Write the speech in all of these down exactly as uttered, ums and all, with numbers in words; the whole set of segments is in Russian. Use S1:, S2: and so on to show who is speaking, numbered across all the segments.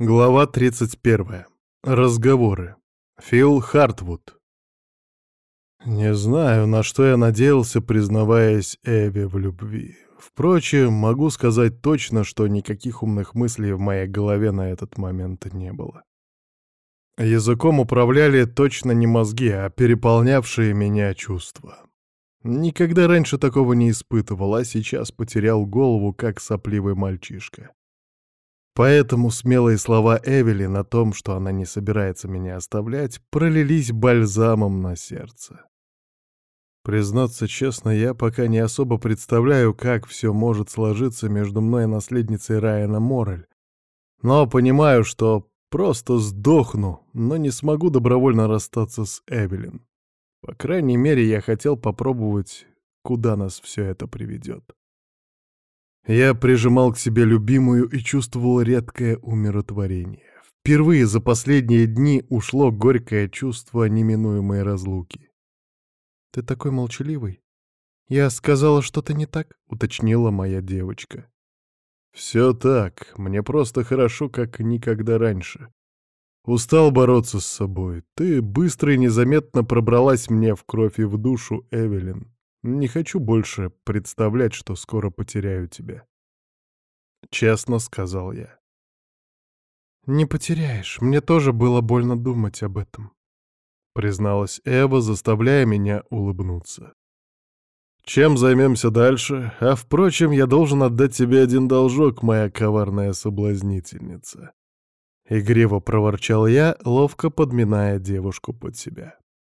S1: Глава тридцать первая. Разговоры. Фил Хартвуд. Не знаю, на что я надеялся, признаваясь Эве в любви. Впрочем, могу сказать точно, что никаких умных мыслей в моей голове на этот момент не было. Языком управляли точно не мозги, а переполнявшие меня чувства. Никогда раньше такого не испытывал, а сейчас потерял голову, как сопливый мальчишка. Поэтому смелые слова Эвелин о том, что она не собирается меня оставлять, пролились бальзамом на сердце. Признаться честно, я пока не особо представляю, как все может сложиться между мной и наследницей Райана Моррель, но понимаю, что просто сдохну, но не смогу добровольно расстаться с Эвелин. По крайней мере, я хотел попробовать, куда нас все это приведет. Я прижимал к себе любимую и чувствовал редкое умиротворение. Впервые за последние дни ушло горькое чувство неминуемой разлуки. «Ты такой молчаливый. Я сказала что-то не так?» — уточнила моя девочка. «Все так. Мне просто хорошо, как никогда раньше. Устал бороться с собой. Ты быстро и незаметно пробралась мне в кровь и в душу, Эвелин. Не хочу больше представлять, что скоро потеряю тебя». Честно сказал я. «Не потеряешь. Мне тоже было больно думать об этом», — призналась Эва, заставляя меня улыбнуться. «Чем займемся дальше? А, впрочем, я должен отдать тебе один должок, моя коварная соблазнительница». Игриво проворчал я, ловко подминая девушку под себя.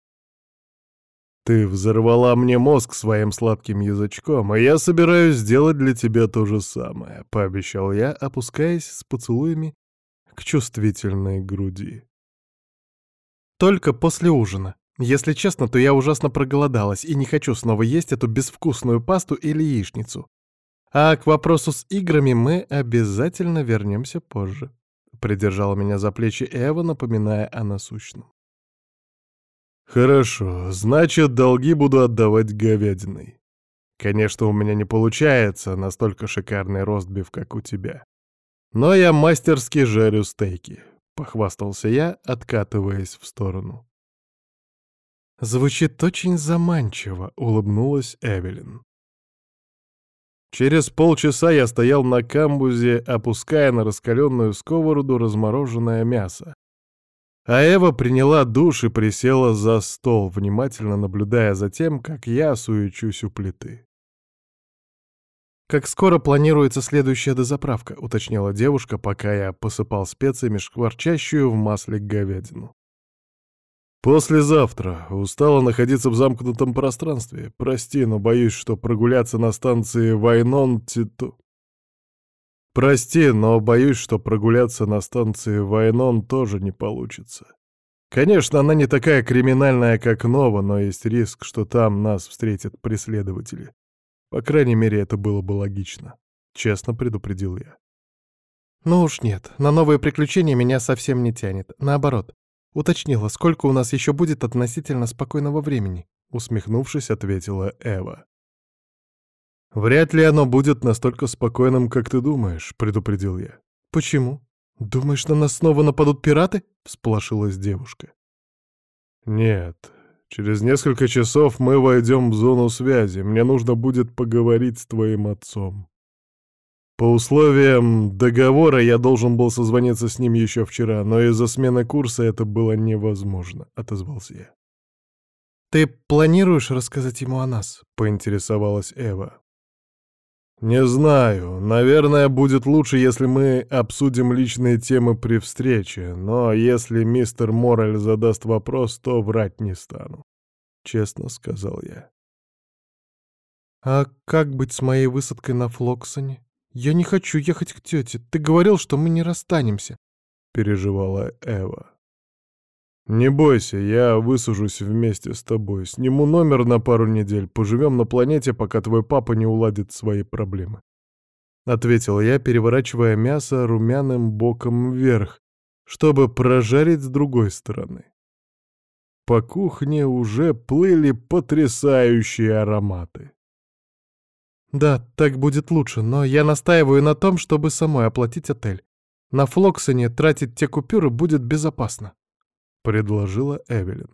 S1: «Ты взорвала мне мозг своим сладким язычком, и я собираюсь сделать для тебя то же самое», — пообещал я, опускаясь с поцелуями к чувствительной груди. «Только после ужина. Если честно, то я ужасно проголодалась и не хочу снова есть эту безвкусную пасту или яичницу. А к вопросу с играми мы обязательно вернемся позже», — придержала меня за плечи Эва, напоминая о насущном. «Хорошо, значит, долги буду отдавать говядиной. Конечно, у меня не получается настолько шикарный ростбиф, как у тебя. Но я мастерски жарю стейки», — похвастался я, откатываясь в сторону. «Звучит очень заманчиво», — улыбнулась Эвелин. Через полчаса я стоял на камбузе, опуская на раскаленную сковороду размороженное мясо. А Эва приняла душ и присела за стол, внимательно наблюдая за тем, как я суечусь у плиты. «Как скоро планируется следующая дозаправка?» — уточнила девушка, пока я посыпал специями шкварчащую в масле говядину. «Послезавтра. Устала находиться в замкнутом пространстве. Прости, но боюсь, что прогуляться на станции Вайнон-Титу...» Прости, но боюсь, что прогуляться на станции Вайнон тоже не получится. Конечно, она не такая криминальная, как Нова, но есть риск, что там нас встретят преследователи. По крайней мере, это было бы логично. Честно предупредил я. «Ну уж нет, на новые приключения меня совсем не тянет. Наоборот. Уточнила, сколько у нас еще будет относительно спокойного времени?» Усмехнувшись, ответила Эва. «Вряд ли оно будет настолько спокойным, как ты думаешь», — предупредил я. «Почему? Думаешь, на нас снова нападут пираты?» — всполошилась девушка. «Нет. Через несколько часов мы войдем в зону связи. Мне нужно будет поговорить с твоим отцом. По условиям договора я должен был созвониться с ним еще вчера, но из-за смены курса это было невозможно», — отозвался я. «Ты планируешь рассказать ему о нас?» — поинтересовалась Эва. «Не знаю. Наверное, будет лучше, если мы обсудим личные темы при встрече, но если мистер Моррель задаст вопрос, то врать не стану», — честно сказал я. «А как быть с моей высадкой на Флоксоне? Я не хочу ехать к тете. Ты говорил, что мы не расстанемся», — переживала Эва. «Не бойся, я высажусь вместе с тобой. Сниму номер на пару недель, поживем на планете, пока твой папа не уладит свои проблемы», — ответил я, переворачивая мясо румяным боком вверх, чтобы прожарить с другой стороны. По кухне уже плыли потрясающие ароматы. «Да, так будет лучше, но я настаиваю на том, чтобы самой оплатить отель.
S2: На Флоксоне тратить те купюры будет безопасно», — предложила Эвелин.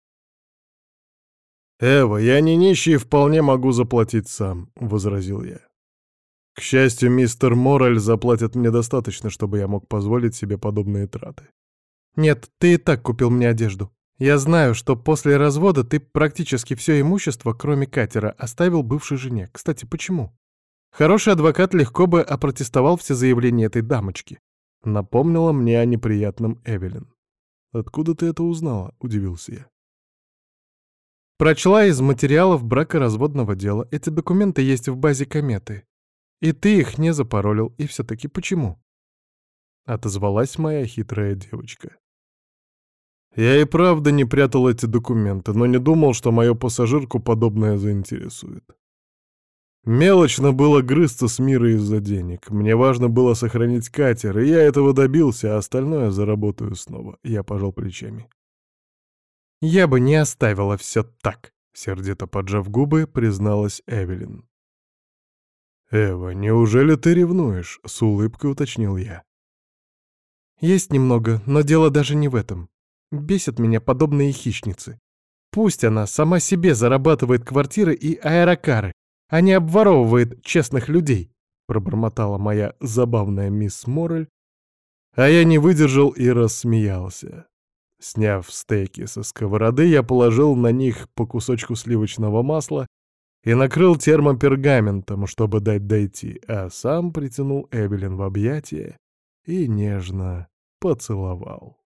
S1: «Эва, я не нищий и вполне могу заплатить сам», — возразил я. «К счастью, мистер Моррель заплатит мне достаточно, чтобы я мог позволить себе подобные траты».
S2: «Нет, ты и так купил мне одежду. Я знаю, что после развода ты практически все имущество, кроме катера, оставил бывшей жене. Кстати, почему? Хороший адвокат легко бы опротестовал все заявления этой дамочки».
S1: Напомнила мне о неприятном Эвелин. «Откуда ты это узнала?» — удивился я.
S2: Прочла из материалов бракоразводного дела. Эти документы есть в базе кометы. И ты их не запаролил. И все-таки почему?
S1: Отозвалась моя хитрая девочка. Я и правда не прятал эти документы, но не думал, что мою пассажирку подобное заинтересует. Мелочно было грызться с мира из-за денег. Мне важно было сохранить катер, и я этого добился, а остальное заработаю снова. Я пожал плечами.
S2: «Я бы не оставила все так», — сердито поджав губы, призналась Эвелин.
S1: «Эва, неужели ты ревнуешь?» — с улыбкой уточнил я.
S2: «Есть немного, но дело даже не в этом. Бесят меня подобные хищницы. Пусть она сама себе зарабатывает квартиры и аэрокары, а не обворовывает честных людей», — пробормотала моя забавная мисс Моррель, а я не выдержал и рассмеялся. Сняв стейки со сковороды, я положил на них по кусочку сливочного масла и накрыл термопергаментом, чтобы дать дойти, а сам притянул Эвелин в объятия и нежно поцеловал.